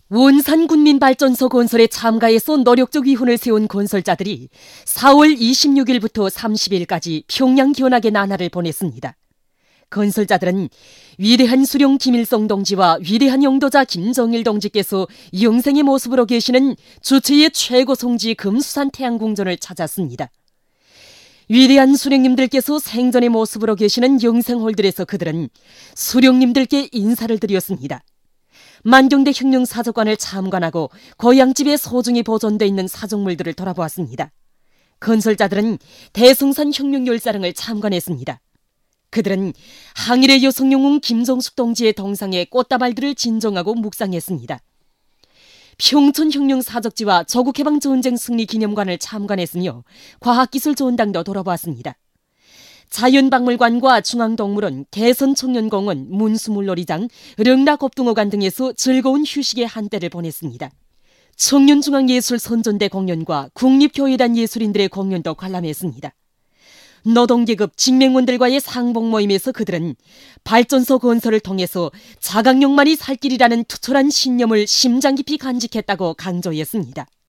원산군민발전소 건설에 참가해서 노력적 위훈을 세운 건설자들이 4월 26일부터 30일까지 평양 견학의 나날을 보냈습니다. 건설자들은 위대한 수령 김일성 동지와 위대한 영도자 김정일 동지께서 영생의 모습으로 계시는 주체의 최고 성지 금수산 태양궁전을 찾았습니다. 위대한 수령님들께서 생전의 모습으로 계시는 영생홀들에서 그들은 수령님들께 인사를 드렸습니다. 만경대 혁명사적관을 참관하고 고향집에 소중히 보존되어 있는 사적물들을 돌아보았습니다. 건설자들은 대성산 혁명열사릉을 참관했습니다. 그들은 항일의 여성영웅 김정숙 동지의 동상에 꽃다발들을 진정하고 묵상했습니다. 평촌혁명사적지와 조국해방전쟁 승리기념관을 참관했으며 과학기술조원당도 돌아보았습니다. 자연박물관과 중앙동물원, 개선청년공원, 문수물놀이장, 릉락업동호관 등에서 즐거운 휴식의 한때를 보냈습니다. 청년중앙예술선전대 공연과 국립교회단 예술인들의 공연도 관람했습니다. 노동계급 직맹원들과의 상봉 모임에서 그들은 발전소 건설을 통해서 자강용만이 살 길이라는 투철한 신념을 심장 깊이 간직했다고 강조했습니다.